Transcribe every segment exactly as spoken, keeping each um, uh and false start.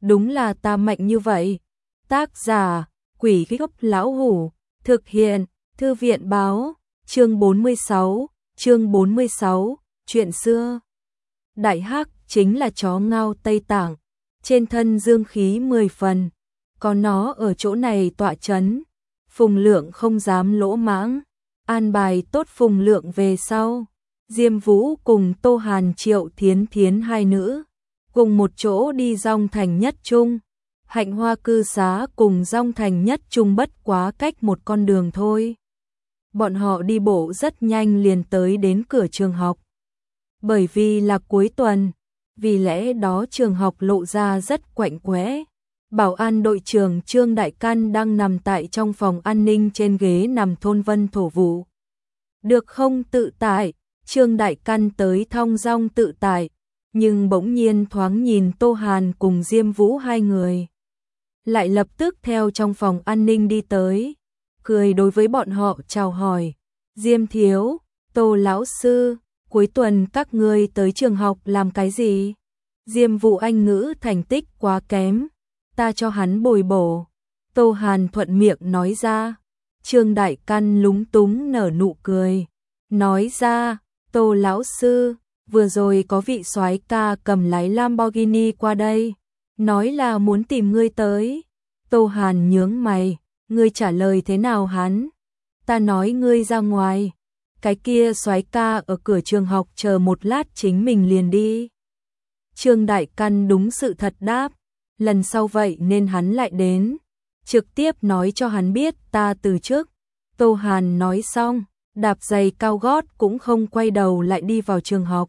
đúng là ta mạnh như vậy. Tác giả, Quỷ Gốc Lão Hủ, thực hiện, Thư viện báo, chương bốn mươi sáu, chương bốn mươi sáu, chuyện xưa. Đại Hắc chính là chó ngao Tây Tạng, trên thân dương khí mười phần, có nó ở chỗ này tọa chấn, Phùng Lượng không dám lỗ mãng, an bài tốt Phùng Lượng về sau. Diêm Vũ cùng Tô Hàn Triệu Thiến Thiến hai nữ, cùng một chỗ đi Dong Thành Nhất Trung. Hạnh Hoa cư xá cùng Dong Thành Nhất Trung bất quá cách một con đường thôi. Bọn họ đi bộ rất nhanh liền tới đến cửa trường học. Bởi vì là cuối tuần, vì lẽ đó trường học lộ ra rất quạnh quẽ. Bảo an đội trưởng Trương Đại Căn đang nằm tại trong phòng an ninh trên ghế nằm thôn vân thổ vụ. Được không tự tại, Trương Đại Căn tới thong dong tự tại, nhưng bỗng nhiên thoáng nhìn Tô Hàn cùng Diêm Vũ hai người. Lại lập tức theo trong phòng an ninh đi tới, cười đối với bọn họ chào hỏi. Diêm thiếu, Tô lão sư, cuối tuần các ngươi tới trường học làm cái gì? Diêm Vũ Anh ngữ thành tích quá kém, ta cho hắn bồi bổ. Tô Hàn thuận miệng nói ra. Trương Đại Căn lúng túng nở nụ cười, nói ra, Tô lão sư, vừa rồi có vị soái ca cầm lái Lamborghini qua đây, nói là muốn tìm ngươi tới. Tô Hàn nhướng mày, ngươi trả lời thế nào hắn? Ta nói ngươi ra ngoài. Cái kia soái ca ở cửa trường học chờ một lát chính mình liền đi. Trương Đại Căn đúng sự thật đáp, lần sau vậy nên hắn lại đến, trực tiếp nói cho hắn biết ta từ trước. Tô Hàn nói xong, đạp giày cao gót cũng không quay đầu lại đi vào trường học.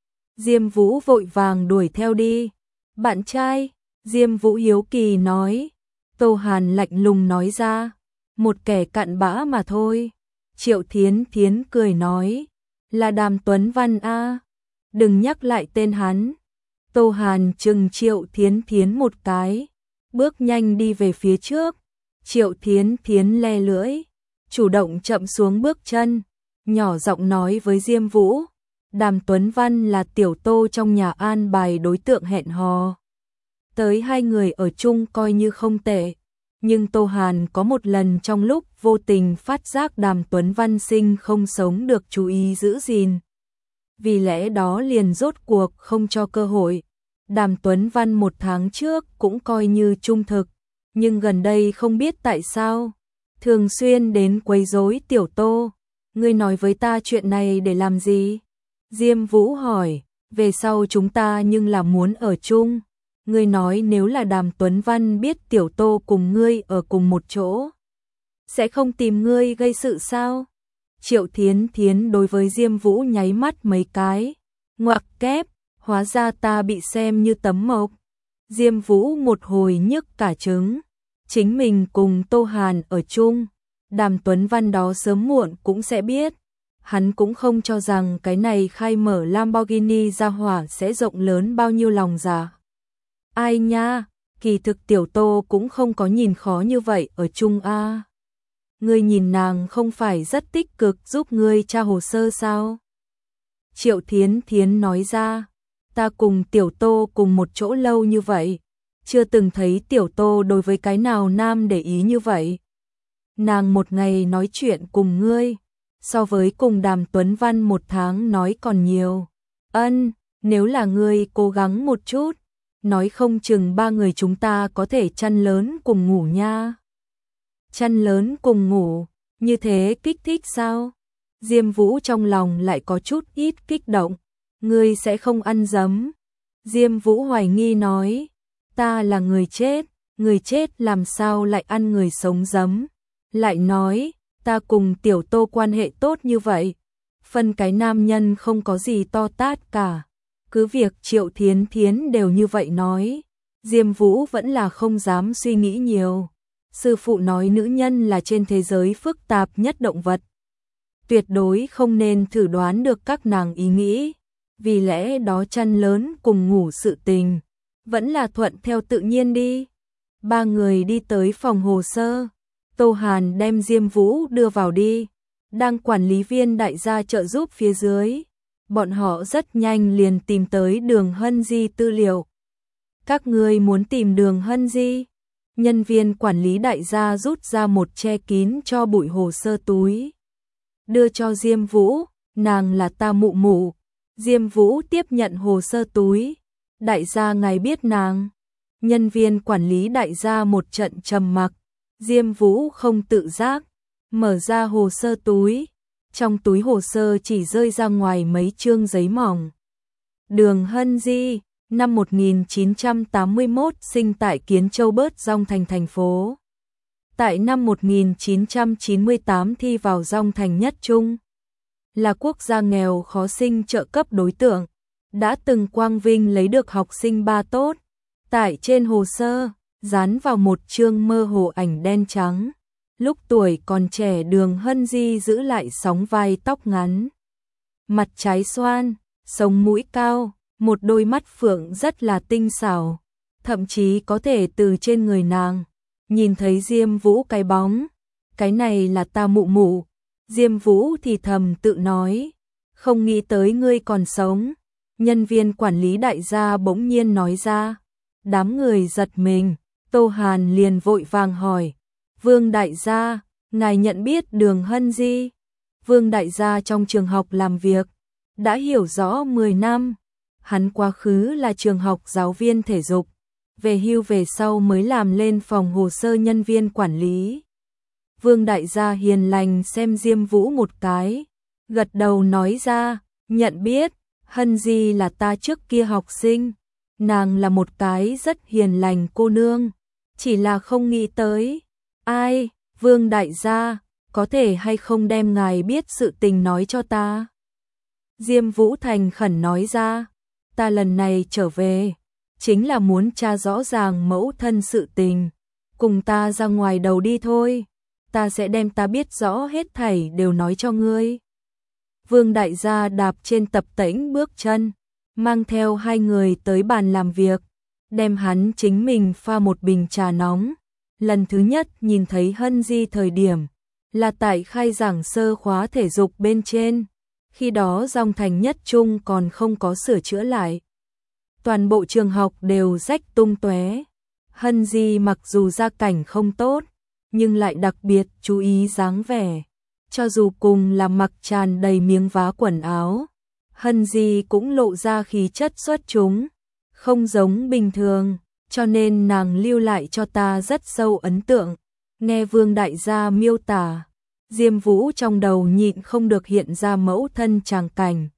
Diêm Vũ vội vàng đuổi theo đi. Bạn trai, Diêm Vũ hiếu kỳ nói. Tô Hàn lạnh lùng nói ra, một kẻ cặn bã mà thôi. Triệu Thiến Thiến cười nói, là Đàm Tuấn Văn a, đừng nhắc lại tên hắn. Tô Hàn chừng Triệu Thiến Thiến một cái, bước nhanh đi về phía trước. Triệu Thiến Thiến le lưỡi, chủ động chậm xuống bước chân, nhỏ giọng nói với Diêm Vũ, Đàm Tuấn Văn là tiểu Tô trong nhà an bài đối tượng hẹn hò. Tới hai người ở chung coi như không tệ, nhưng Tô Hàn có một lần trong lúc vô tình phát giác Đàm Tuấn Văn sinh không sống được chú ý giữ gìn. Vì lẽ đó liền rốt cuộc không cho cơ hội. Đàm Tuấn Văn một tháng trước cũng coi như trung thực, nhưng gần đây không biết tại sao, thường xuyên đến quấy rối tiểu Tô. Ngươi nói với ta chuyện này để làm gì? Diêm Vũ hỏi, về sau chúng ta nhưng là muốn ở chung. Ngươi nói nếu là Đàm Tuấn Văn biết tiểu Tô cùng ngươi ở cùng một chỗ, sẽ không tìm ngươi gây sự sao? Triệu Thiến Thiến đối với Diêm Vũ nháy mắt mấy cái, ngoặc kép, hóa ra ta bị xem như tấm mộc. Diêm Vũ một hồi nhức cả trứng, chính mình cùng Tô Hàn ở chung, Đàm Tuấn Văn đó sớm muộn cũng sẽ biết. Hắn cũng không cho rằng cái này khai mở Lamborghini ra hỏa sẽ rộng lớn bao nhiêu lòng dạ. Ai nha, kỳ thực tiểu Tô cũng không có nhìn khó như vậy ở chung a. Ngươi nhìn nàng không phải rất tích cực giúp ngươi tra hồ sơ sao? Triệu Thiến Thiến nói ra, ta cùng tiểu Tô cùng một chỗ lâu như vậy, chưa từng thấy tiểu Tô đối với cái nào nam để ý như vậy. Nàng một ngày nói chuyện cùng ngươi, so với cùng Đàm Tuấn Văn một tháng nói còn nhiều. Ân, nếu là ngươi cố gắng một chút, nói không chừng ba người chúng ta có thể chăn lớn cùng ngủ nha. Chăn lớn cùng ngủ, như thế kích thích sao? Diêm Vũ trong lòng lại có chút ít kích động. Ngươi sẽ không ăn giấm. Diêm Vũ hoài nghi nói, ta là người chết, người chết làm sao lại ăn người sống giấm? Lại nói, ta cùng tiểu Tô quan hệ tốt như vậy, phân cái nam nhân không có gì to tát cả. Cứ việc Triệu Thiến Thiến đều như vậy nói, Diêm Vũ vẫn là không dám suy nghĩ nhiều. Sư phụ nói nữ nhân là trên thế giới phức tạp nhất động vật, tuyệt đối không nên thử đoán được các nàng ý nghĩ. Vì lẽ đó chăn lớn cùng ngủ sự tình, vẫn là thuận theo tự nhiên đi. Ba người đi tới phòng hồ sơ, Tô Hàn đem Diêm Vũ đưa vào đi, đang quản lý viên đại gia trợ giúp phía dưới. Bọn họ rất nhanh liền tìm tới Đường Hân Di tư liệu. Các ngươi muốn tìm Đường Hân Di? Nhân viên quản lý đại gia rút ra một che kín cho bụi hồ sơ túi. Đưa cho Diêm Vũ, nàng là ta mụ mụ. Diêm Vũ tiếp nhận hồ sơ túi. Đại gia ngài biết nàng. Nhân viên quản lý đại gia một trận trầm mặc. Diêm Vũ không tự giác. Mở ra hồ sơ túi. Trong túi hồ sơ chỉ rơi ra ngoài mấy chương giấy mỏng. Đường Hân Di, năm một nghìn chín trăm tám mươi mốt sinh tại Kiến Châu Bớt Dong Thành thành phố. Tại năm một nghìn chín trăm chín mươi tám thi vào Dong Thành Nhất Trung. Là quốc gia nghèo khó sinh trợ cấp đối tượng. Đã từng quang vinh lấy được học sinh ba tốt. Tại trên hồ sơ, dán vào một chương mơ hồ ảnh đen trắng. Lúc tuổi còn trẻ Đường Hân Di giữ lại sóng vai tóc ngắn. Mặt trái xoan, sống mũi cao, một đôi mắt phượng rất là tinh xảo. Thậm chí có thể từ trên người nàng nhìn thấy Diêm Vũ cái bóng. Cái này là ta mụ mụ. Diêm Vũ thì thầm tự nói. Không nghĩ tới ngươi còn sống. Nhân viên quản lý đại gia bỗng nhiên nói ra. Đám người giật mình. Tô Hàn liền vội vàng hỏi. Vương đại gia, ngài nhận biết Đường Hân Di? Vương đại gia trong trường học làm việc. Đã hiểu rõ mười năm. Hắn quá khứ là trường học giáo viên thể dục. Về hưu về sau mới làm lên phòng hồ sơ nhân viên quản lý. Vương đại gia hiền lành xem Diêm Vũ một cái. Gật đầu nói ra, nhận biết, Hân Di là ta trước kia học sinh. Nàng là một cái rất hiền lành cô nương. Chỉ là không nghĩ tới. Ai, Vương đại gia, có thể hay không đem ngài biết sự tình nói cho ta? Diêm Vũ thành khẩn nói ra, ta lần này trở về, chính là muốn tra rõ ràng mẫu thân sự tình. Cùng ta ra ngoài đầu đi thôi, ta sẽ đem ta biết rõ hết thảy đều nói cho ngươi. Vương đại gia đạp trên tập tễnh bước chân, mang theo hai người tới bàn làm việc, đem hắn chính mình pha một bình trà nóng. Lần thứ nhất nhìn thấy Hân Di thời điểm, là tại khai giảng sơ khóa thể dục bên trên. Khi đó Dong Thành Nhất Trung còn không có sửa chữa lại. Toàn bộ trường học đều rách tung tóe. Hân Di mặc dù gia cảnh không tốt, nhưng lại đặc biệt chú ý dáng vẻ. Cho dù cùng là mặc tràn đầy miếng vá quần áo, Hân Di cũng lộ ra khí chất xuất chúng, không giống bình thường, cho nên nàng lưu lại cho ta rất sâu ấn tượng. Nghe Vương đại gia miêu tả, Diêm Vũ trong đầu nhịn không được hiện ra mẫu thân tràng cảnh.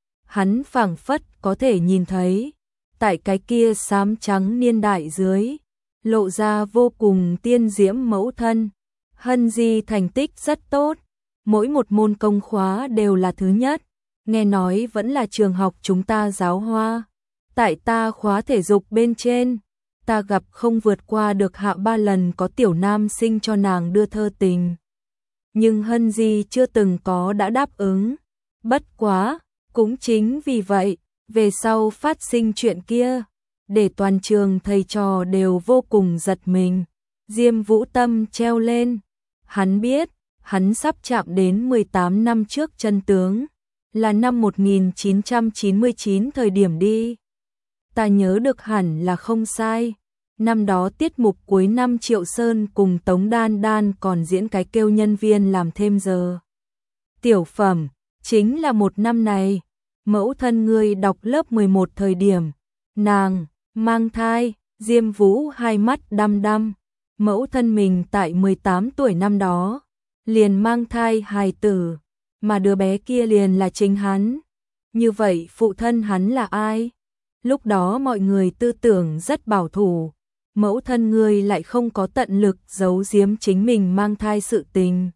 Hắn phảng phất có thể nhìn thấy, tại cái kia xám trắng niên đại dưới, lộ ra vô cùng tiên diễm mẫu thân. Hân Di thành tích rất tốt, mỗi một môn công khóa đều là thứ nhất, nghe nói vẫn là trường học chúng ta giáo hoa. Tại ta khóa thể dục bên trên, ta gặp không vượt qua được hạ ba lần có tiểu nam sinh cho nàng đưa thơ tình. Nhưng Hân Di chưa từng có đã đáp ứng. Bất quá, cũng chính vì vậy, về sau phát sinh chuyện kia, để toàn trường thầy trò đều vô cùng giật mình. Diêm Vũ tâm treo lên, hắn biết, hắn sắp chạm đến mười tám năm trước chân tướng, là năm một nghìn chín trăm chín mươi chín thời điểm đi. Ta nhớ được hẳn là không sai. Năm đó tiết mục cuối năm Triệu Sơn cùng Tống Đan Đan còn diễn cái kêu nhân viên làm thêm giờ. Tiểu phẩm, chính là một năm này, mẫu thân ngươi đọc lớp mười một thời điểm, nàng, mang thai. Diêm Vũ hai mắt đăm đăm, mẫu thân mình tại mười tám tuổi năm đó, liền mang thai hài tử, mà đứa bé kia liền là chính hắn. Như vậy phụ thân hắn là ai? Lúc đó mọi người tư tưởng rất bảo thủ. Mẫu thân ngươi lại không có tận lực giấu giếm chính mình mang thai sự tình.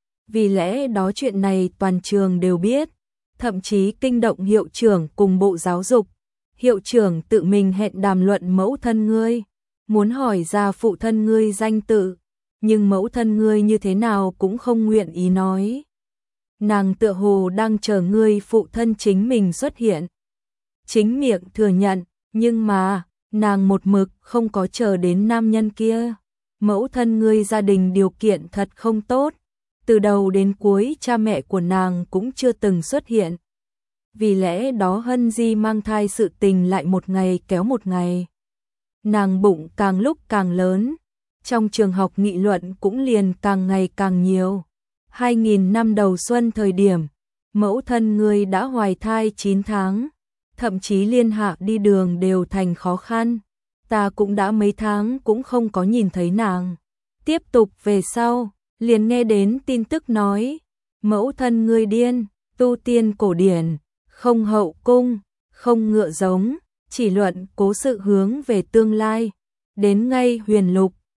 Vì lẽ đó chuyện này toàn trường đều biết, thậm chí kinh động hiệu trưởng cùng Bộ Giáo dục. Hiệu trưởng tự mình hẹn đàm luận mẫu thân ngươi, muốn hỏi ra phụ thân ngươi danh tự, nhưng mẫu thân ngươi như thế nào cũng không nguyện ý nói. Nàng tựa hồ đang chờ ngươi phụ thân chính mình xuất hiện. Chính miệng thừa nhận, nhưng mà nàng một mực không có chờ đến nam nhân kia. Mẫu thân ngươi gia đình điều kiện thật không tốt, từ đầu đến cuối cha mẹ của nàng cũng chưa từng xuất hiện. Vì lẽ đó Hân Di mang thai sự tình lại một ngày kéo một ngày. nàng bụng càng lúc càng lớn, trong trường học nghị luận cũng liền càng ngày càng nhiều. Hai nghìn năm đầu xuân thời điểm, mẫu thân ngươi đã hoài thai chín tháng, thậm chí liên hạ đi đường đều thành khó khăn, ta cũng đã mấy tháng cũng không có nhìn thấy nàng. Tiếp tục về sau, liền nghe đến tin tức nói, mẫu thân ngươi điên, tu tiên cổ điển, không hậu cung, không ngựa giống, chỉ luận cố sự hướng về tương lai, đến ngay huyền lục,